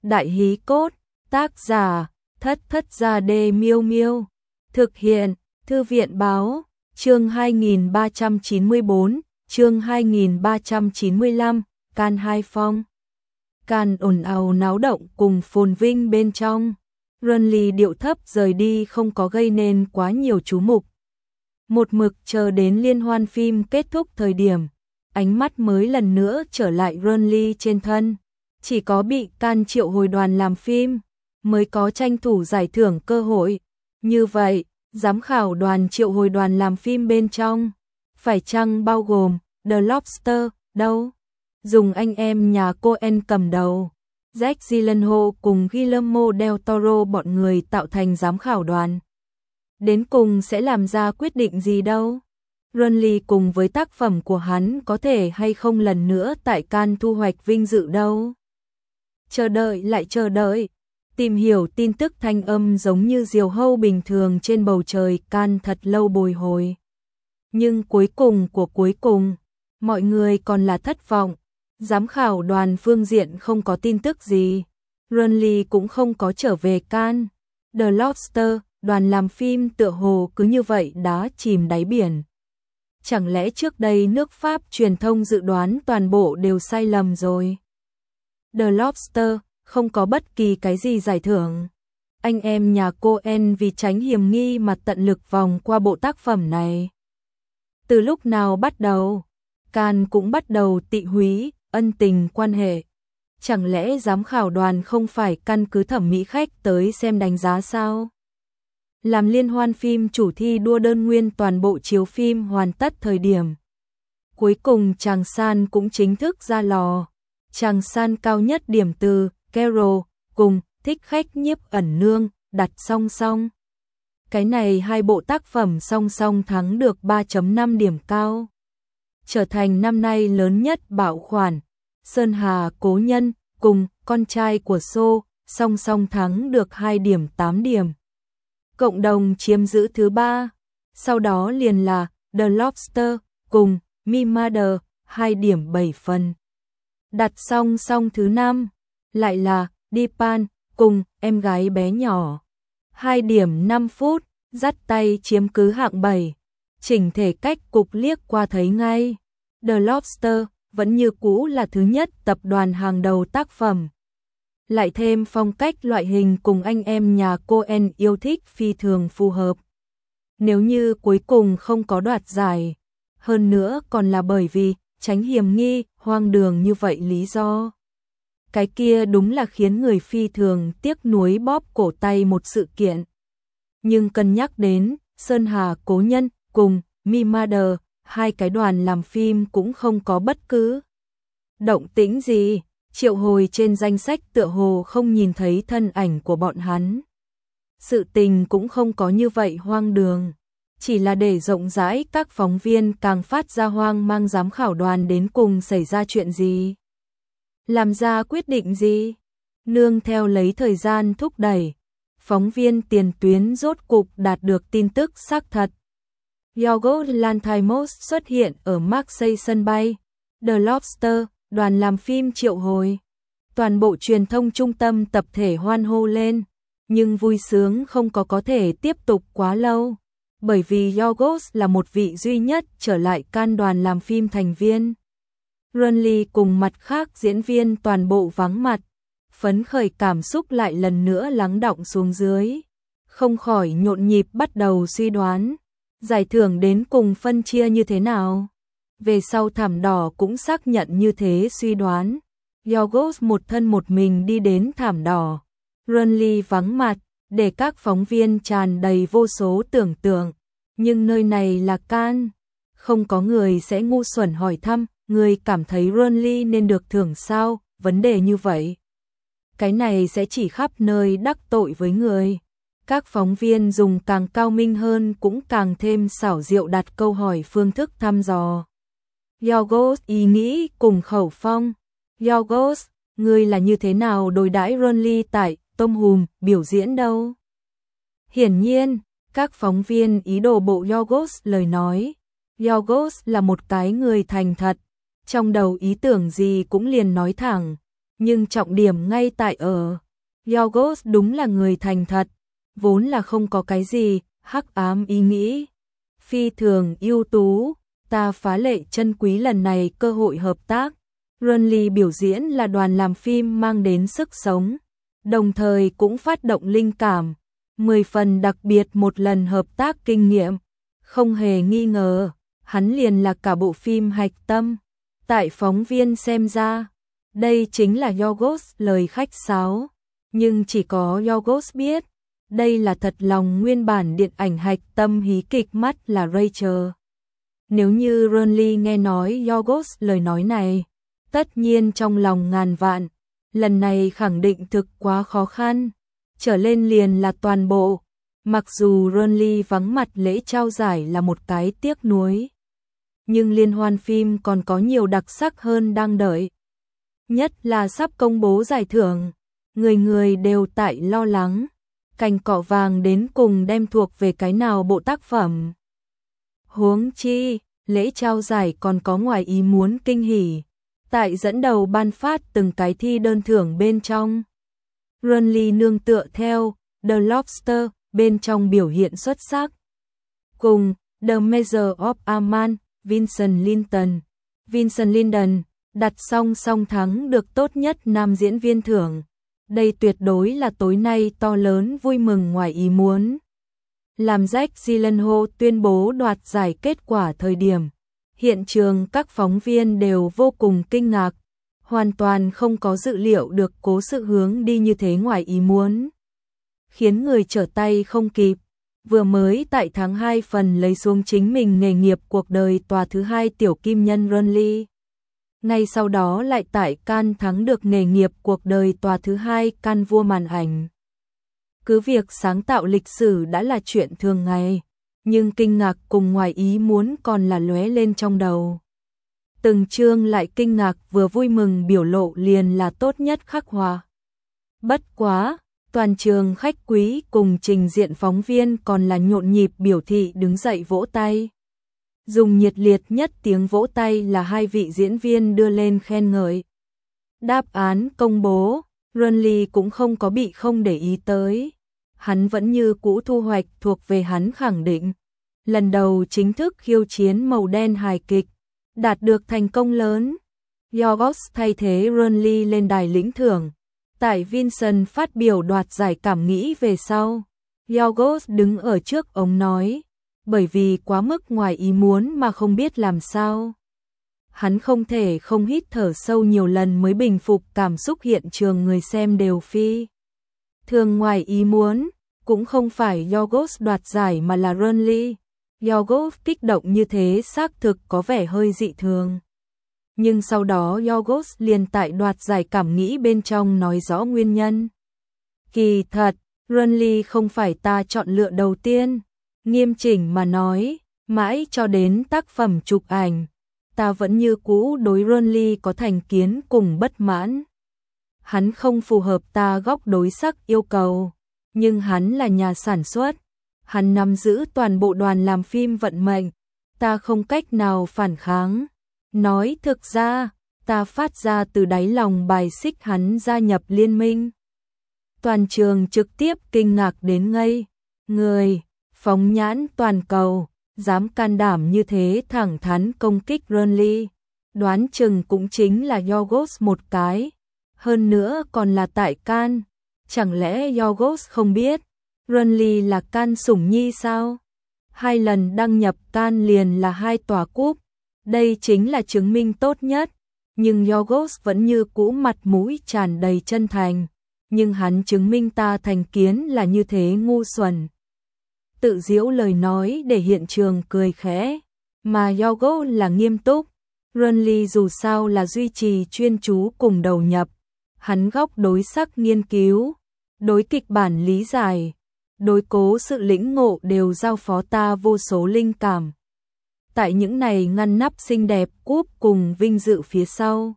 Đại hí cốt, tác giả, Thất Thất Gia Đê Miêu Miêu. Thực hiện, Thư viện báo, chương 2394, chương 2395, Can Hai Phong. Can ồn ào náo động cùng phồn vinh bên trong. Runly điệu thấp rời đi không có gây nên quá nhiều chú mục. Một mực chờ đến liên hoan phim kết thúc thời điểm, ánh mắt mới lần nữa trở lại Runly trên thân. Chỉ có bị Can triệu hồi đoàn làm phim, mới có tranh thủ giải thưởng cơ hội. Như vậy, giám khảo đoàn triệu hồi đoàn làm phim bên trong, phải chăng bao gồm The Lobster, đâu? Dùng anh em nhà Coen cầm đầu, Jake Gyllenhaal cùng Guillermo del Toro bọn người tạo thành giám khảo đoàn. Đến cùng sẽ làm ra quyết định gì đâu? Runly cùng với tác phẩm của hắn có thể hay không lần nữa tại Cannes thu hoạch vinh dự đâu? Chờ đợi lại chờ đợi, tìm hiểu tin tức thanh âm giống như diều hâu bình thường trên bầu trời Cannes thật lâu bồi hồi. Nhưng cuối cùng của cuối cùng, mọi người còn là thất vọng. Giám khảo đoàn phương diện không có tin tức gì. Runly cũng không có trở về Cannes. The Lobster, đoàn làm phim tựa hồ cứ như vậy đã chìm đáy biển. Chẳng lẽ trước đây nước Pháp truyền thông dự đoán toàn bộ đều sai lầm rồi? The Lobster không có bất kỳ cái gì giải thưởng. Anh em nhà Coen vì tránh hiểm nghi mà tận lực vòng qua bộ tác phẩm này. Từ lúc nào bắt đầu, Cannes cũng bắt đầu tị húy ân tình quan hệ. Chẳng lẽ giám khảo đoàn không phải căn cứ thẩm mỹ khách tới xem đánh giá sao? Làm liên hoan phim chủ thi đua đơn nguyên toàn bộ chiếu phim hoàn tất thời điểm. Cuối cùng Tràng San cũng chính thức ra lò. Tràng San cao nhất điểm từ Carol cùng Thích Khách Nhiếp Ẩn Nương đặt song song. Cái này hai bộ tác phẩm song song thắng được 3.5 điểm cao. Trở thành năm nay lớn nhất bảo khoản. Sơn Hà Cố Nhân cùng Con trai của Xô song song thắng được 2.8 điểm. Cộng đồng chiếm giữ thứ 3. Sau đó liền là The Lobster cùng Me Mother 2.7 phần. Đặt song song thứ 5 lại là Dipan cùng Em gái bé nhỏ. 2.5 phút, dắt tay chiếm cứ hạng 7. Chỉnh thể cách cục liếc qua thấy ngay. The Lobster vẫn như cũ là thứ nhất tập đoàn hàng đầu tác phẩm. Lại thêm phong cách loại hình cùng anh em nhà Coen yêu thích phi thường phù hợp. Nếu như cuối cùng không có đoạt giải, hơn nữa còn là bởi vì tránh hiểm nghi, hoang đường như vậy lý do. Cái kia đúng là khiến người phi thường tiếc nuối bóp cổ tay một sự kiện. Nhưng cân nhắc đến Sơn Hà Cố Nhân cùng Me Mother, hai cái đoàn làm phim cũng không có bất cứ động tĩnh gì, triệu hồi trên danh sách tựa hồ không nhìn thấy thân ảnh của bọn hắn. Sự tình cũng không có như vậy hoang đường, chỉ là để rộng rãi các phóng viên càng phát ra hoang mang giám khảo đoàn đến cùng xảy ra chuyện gì. Làm ra quyết định gì? Nương theo lấy thời gian thúc đẩy, phóng viên tiền tuyến rốt cục đạt được tin tức xác thật. Yorgos Lanthimos xuất hiện ở Marseille sân bay. The Lobster, đoàn làm phim triệu hồi. Toàn bộ truyền thông trung tâm tập thể hoan hô lên, nhưng vui sướng không có thể tiếp tục quá lâu, bởi vì Yorgos là một vị duy nhất trở lại Cannes đoàn làm phim thành viên. Runly cùng mặt khác diễn viên toàn bộ vắng mặt, phấn khởi cảm xúc lại lần nữa lắng đọng xuống dưới, không khỏi nhộn nhịp bắt đầu suy đoán. Giải thưởng đến cùng phân chia như thế nào? Về sau thảm đỏ cũng xác nhận như thế suy đoán. Yorgos một thân một mình đi đến thảm đỏ. Runly vắng mặt, để các phóng viên tràn đầy vô số tưởng tượng. Nhưng nơi này là Cannes. Không có người sẽ ngu xuẩn hỏi thăm, người cảm thấy Runly nên được thưởng sao? Vấn đề như vậy. Cái này sẽ chỉ khắp nơi đắc tội với người. Các phóng viên dùng càng cao minh hơn cũng càng thêm xảo diệu đặt câu hỏi phương thức thăm dò. Yorgos ý nghĩ cùng khẩu phong. Yorgos, ngươi là như thế nào đối đãi Runly tại Tom Hùm biểu diễn đâu? Hiển nhiên, các phóng viên ý đồ bộ Yorgos lời nói. Yorgos là một cái người thành thật, trong đầu ý tưởng gì cũng liền nói thẳng. Nhưng trọng điểm ngay tại ở Yorgos đúng là người thành thật, vốn là không có cái gì hắc ám ý nghĩ, phi thường ưu tú, ta phá lệ trân quý lần này cơ hội hợp tác. Renly biểu diễn là đoàn làm phim mang đến sức sống, đồng thời cũng phát động linh cảm, 10 phần đặc biệt một lần hợp tác kinh nghiệm, không hề nghi ngờ, hắn liền là cả bộ phim hạch tâm. Tại phóng viên xem ra, đây chính là Yorgos lời khách sáo, nhưng chỉ có Yorgos biết, đây là thật lòng nguyên bản điện ảnh hạch tâm hí kịch mắt là Rachel. Nếu như Renly nghe nói Yorgos lời nói này, tất nhiên trong lòng ngàn vạn, lần này khẳng định thực quá khó khăn, trở lên liền là toàn bộ, mặc dù Renly vắng mặt lễ trao giải là một cái tiếc nuối. Nhưng liên hoan phim còn có nhiều đặc sắc hơn đang đợi. Nhất là sắp công bố giải thưởng, người người đều tại lo lắng, cành cọ vàng đến cùng đem thuộc về cái nào bộ tác phẩm. Huống chi, lễ trao giải còn có ngoài ý muốn kinh hỉ, tại dẫn đầu ban phát từng cái thi đơn thưởng bên trong. Renly nương tựa theo The Lobster bên trong biểu hiện xuất sắc. Cùng The Measure of a Man, Vincent Lindon đặt song song thắng được tốt nhất nam diễn viên thưởng. Đây tuyệt đối là tối nay to lớn vui mừng ngoài ý muốn. Làm Jake Gyllenhaal tuyên bố đoạt giải kết quả thời điểm, hiện trường các phóng viên đều vô cùng kinh ngạc, hoàn toàn không có dự liệu được cố sự hướng đi như thế ngoài ý muốn, khiến người trở tay không kịp. Vừa mới tại tháng 2 phần lấy xuống chính mình nghề nghiệp cuộc đời tòa thứ 2 tiểu kim nhân Renly. Ngay sau đó lại tại Cannes thắng được nghề nghiệp cuộc đời tòa thứ 2 Cannes vua màn ảnh. Cứ việc sáng tạo lịch sử đã là chuyện thường ngày, nhưng kinh ngạc cùng ngoài ý muốn còn là lóe lên trong đầu. Từng chương lại kinh ngạc vừa vui mừng biểu lộ liền là tốt nhất khắc họa. Bất quá, toàn trường khách quý cùng trình diện phóng viên còn là nhộn nhịp biểu thị đứng dậy vỗ tay. Dùng nhiệt liệt nhất tiếng vỗ tay là hai vị diễn viên đưa lên khen ngợi. Đáp án công bố, Renly cũng không có bị không để ý tới. Hắn vẫn như cũ thu hoạch thuộc về hắn khẳng định. Lần đầu chính thức khiêu chiến màu đen hài kịch, đạt được thành công lớn. Yorgos thay thế Renly lên đài lĩnh thưởng. Tại Vincent phát biểu đoạt giải cảm nghĩ về sau, Yorgos đứng ở trước ống nói, bởi vì quá mức ngoài ý muốn mà không biết làm sao. Hắn không thể không hít thở sâu nhiều lần mới bình phục cảm xúc hiện trường, người xem đều phi thường ngoài ý muốn, cũng không phải Yorgos đoạt giải mà là Renly. Yorgos kích động như thế xác thực có vẻ hơi dị thường. Nhưng sau đó Yorgos liền tại đoạt giải cảm nghĩ bên trong nói rõ nguyên nhân. Kỳ thật, Renly không phải ta chọn lựa đầu tiên, nghiêm chỉnh mà nói, mãi cho đến tác phẩm chụp ảnh, ta vẫn như cũ đối Renly có thành kiến cùng bất mãn. Hắn không phù hợp ta góc đối sắc yêu cầu, nhưng hắn là nhà sản xuất, hắn nắm giữ toàn bộ đoàn làm phim vận mệnh, ta không cách nào phản kháng. Nói thực ra, ta phát ra từ đáy lòng bài xích hắn gia nhập liên minh. Toàn trường trực tiếp kinh ngạc đến ngây người, phóng nhãn toàn cầu, dám can đảm như thế thẳng thắn công kích Renly, đoán chừng cũng chính là Yorgos một cái, hơn nữa còn là tại Cannes. Chẳng lẽ Yorgos không biết Renly là Cannes sủng nhi sao? 2 lần đăng nhập Cannes liền là 2 tòa cúp, đây chính là chứng minh tốt nhất. Nhưng Yorgos vẫn như cũ mặt mũi tràn đầy chân thành, nhưng hắn chứng minh ta thành kiến là như thế ngu xuẩn. Tự giễu lời nói để hiện trường cười khẽ, mà Yorgos là nghiêm túc. Renly dù sao là duy trì chuyên chú cùng đầu nhập, hắn góc đối sắc nghiên cứu, đối kịch bản lý giải, đối cố sự lĩnh ngộ đều giao phó ta vô số linh cảm. Tại những này ngăn nắp xinh đẹp cúp cùng vinh dự phía sau,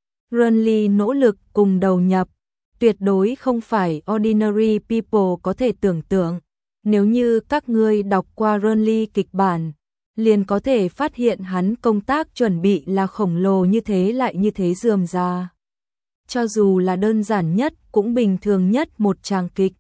Renly nỗ lực cùng đầu nhập, tuyệt đối không phải ordinary people có thể tưởng tượng. Nếu như các ngươi đọc qua Renly kịch bản, liền có thể phát hiện hắn công tác chuẩn bị là khổng lồ như thế lại như thế rườm rà. cho dù là đơn giản nhất cũng bình thường nhất một tràng kịch.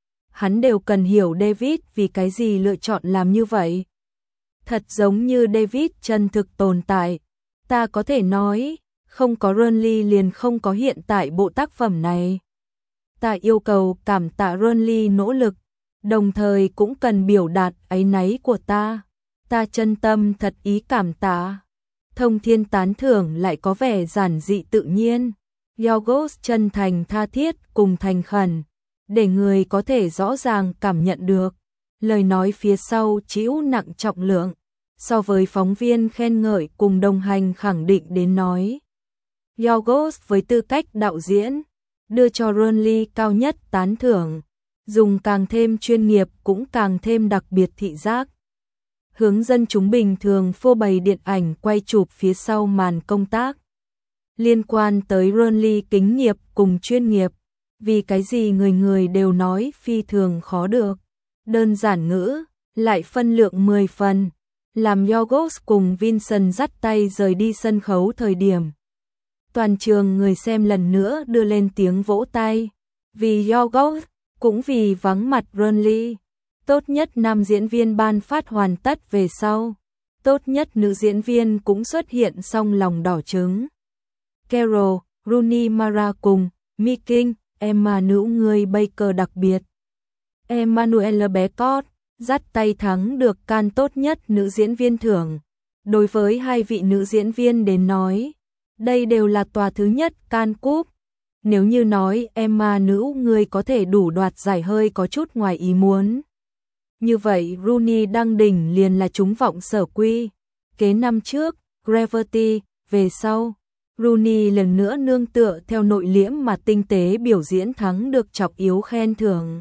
Hắn đều cần hiểu David vì cái gì lựa chọn làm như vậy. Thật giống như David chân thực tồn tại. Ta có thể nói, không có Burnley liền không có hiện tại bộ tác phẩm này. Ta yêu cầu cảm tạ Burnley nỗ lực, đồng thời cũng cần biểu đạt áy náy của ta. Ta chân tâm thật ý cảm tạ. Thông Thiên tán thưởng lại có vẻ giản dị tự nhiên. Yorgos chân thành tha thiết cùng thành khẩn, để người có thể rõ ràng cảm nhận được. Lời nói phía sau chịu nặng trọng lượng, so với phóng viên khen ngợi cùng đồng hành khẳng định đến nói. Yorgos với tư cách đạo diễn, đưa cho Burnley cao nhất tán thưởng, dùng càng thêm chuyên nghiệp cũng càng thêm đặc biệt thị giác. Hướng dân chúng bình thường phô bày điện ảnh quay chụp phía sau màn công tác. Liên quan tới Burnley kính nghiệp cùng chuyên nghiệp, vì cái gì người người đều nói phi thường khó được. Đơn giản ngữ, lại phân lượng 10 phần, làm Yorgos cùng Vincent dắt tay rời đi sân khấu thời điểm. Toàn trường người xem lần nữa đưa lên tiếng vỗ tay, vì Yorgos, cũng vì vắng mặt Burnley. Tốt nhất nam diễn viên ban phát hoàn tất về sau. Tốt nhất nữ diễn viên cũng xuất hiện song lòng đỏ trứng. Carol, Rooney Mara cùng Meking, Emma nữ người Baker đặc biệt. Emmanuelle Becott, dắt tay thắng được Cannes tốt nhất nữ diễn viên thưởng. Đối với hai vị nữ diễn viên đến nói, đây đều là tòa thứ nhất Cannes Cup. Nếu như nói Emma nữ người có thể đủ đoạt giải hơi có chút ngoài ý muốn. Như vậy Rooney đăng đỉnh liền là trúng vọng sở quy. Kế năm trước, Gravity, về sau, Rooney lần nữa nương tựa theo nội liễm mà tinh tế biểu diễn thắng được trọng yếu khen thưởng.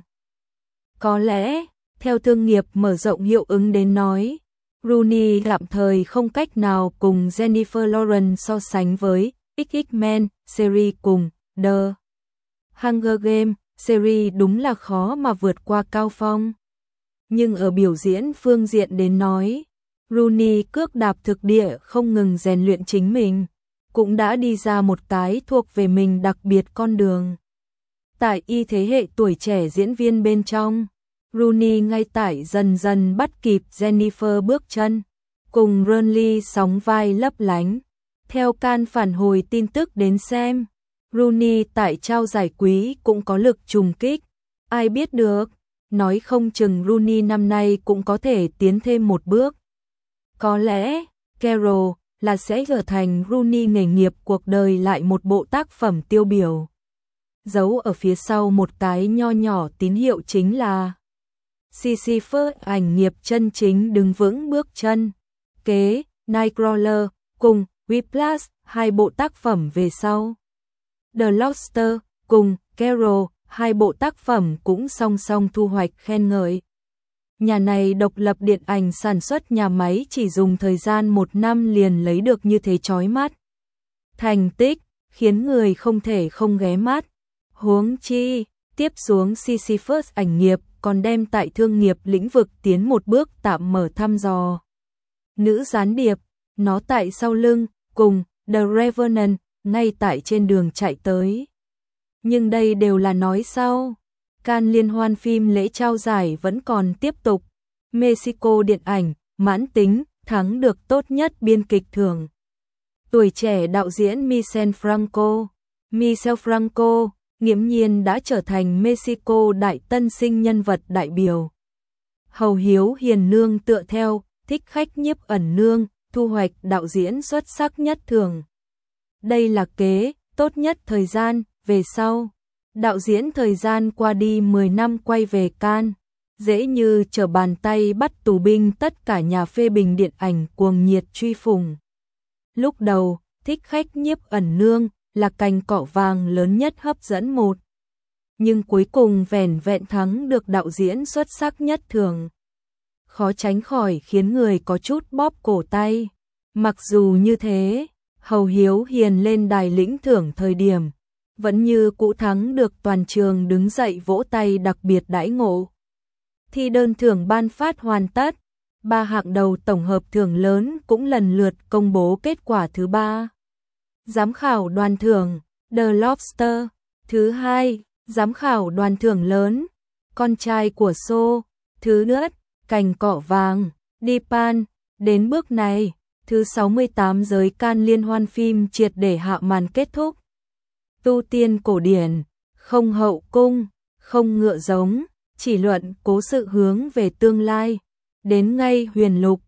Có lẽ, theo thương nghiệp mở rộng hiệu ứng đến nói, Rooney tạm thời không cách nào cùng Jennifer Lawrence so sánh với X-Men series cùng The Hunger Games series đúng là khó mà vượt qua cao phong. Nhưng ở biểu diễn phương diện đến nói, Rooney cước đạp thực địa không ngừng rèn luyện chính mình, cũng đã đi ra một cái thuộc về mình đặc biệt con đường. Tại thế hệ tuổi trẻ diễn viên bên trong, Rooney ngay tại dần dần bắt kịp Jennifer bước chân, cùng Burnley sóng vai lấp lánh. Theo Cannes phản hồi tin tức đến xem, Rooney tại trao giải quý cũng có lực trùng kích. Ai biết được, nói không chừng Rooney năm nay cũng có thể tiến thêm một bước. Có lẽ, Carol là sẽ trở thành Rooney nghề nghiệp cuộc đời lại một bộ tác phẩm tiêu biểu. Giấu ở phía sau một cái nho nhỏ tín hiệu chính là Sisyphus ảnh nghiệp chân chính đứng vững bước chân. Kế, Nightcrawler cùng Whiplash, hai bộ tác phẩm về sau. The Lobster cùng Carol, hai bộ tác phẩm cũng song song thu hoạch khen ngợi. Nhà này độc lập điện ảnh sản xuất nhà máy chỉ dùng thời gian 1 năm liền lấy được như thế chói mắt. Thành tích, khiến người không thể không ghé mắt. Huống chi, tiếp xuống Sisyphus ảnh nghiệp còn đem tại thương nghiệp lĩnh vực tiến một bước tạm mở thăm dò. Nữ gián điệp, nó tại sau lưng, cùng The Revenant, ngay tại trên đường chạy tới. Nhưng đây đều là nói sau. Cannes liên hoan phim lễ trao giải vẫn còn tiếp tục. Mexico điện ảnh, mãn tính, thắng được tốt nhất biên kịch thưởng. Tuổi trẻ đạo diễn Michel Franco, nghiễm nhiên đã trở thành Mexico đại tân sinh nhân vật đại biểu. Hầu Hiếu Hiền nương tựa theo, Thích Khách Nhiếp Ẩn nương, thu hoạch đạo diễn xuất sắc nhất thưởng. Đây là kế, tốt nhất thời gian, về sau. Đạo diễn thời gian qua đi 10 năm quay về Cannes, dễ như trở bàn tay bắt tù binh tất cả nhà phê bình điện ảnh cuồng nhiệt truy phủng. Lúc đầu, Thích Khách Nhiếp Ẩn nương là cành cỏ vàng lớn nhất hấp dẫn một. Nhưng cuối cùng vẻn vẹn thắng được đạo diễn xuất sắc nhất thưởng. Khó tránh khỏi khiến người có chút bóp cổ tay. Mặc dù như thế, Hầu Hiếu Hiền lên đài lĩnh thưởng thời điểm, vẫn như cũ thắng được toàn trường đứng dậy vỗ tay đặc biệt đãi ngộ. Thi đơn thưởng ban phát hoàn tất, 3 hạng đầu tổng hợp thưởng lớn cũng lần lượt công bố kết quả thứ 3. Giám khảo đoàn thưởng, The Lobster. Thứ hai, giám khảo đoàn thưởng lớn, Con trai của Sô. Thứ nhất, Cành cỏ vàng, Dipan. Đến bước này, thứ 68 giới can liên hoan phim triệt để hạ màn kết thúc. Tu tiên cổ điển, không hậu cung, không ngựa giống, chỉ luận cố sự hướng về tương lai. Đến ngay huyền lục,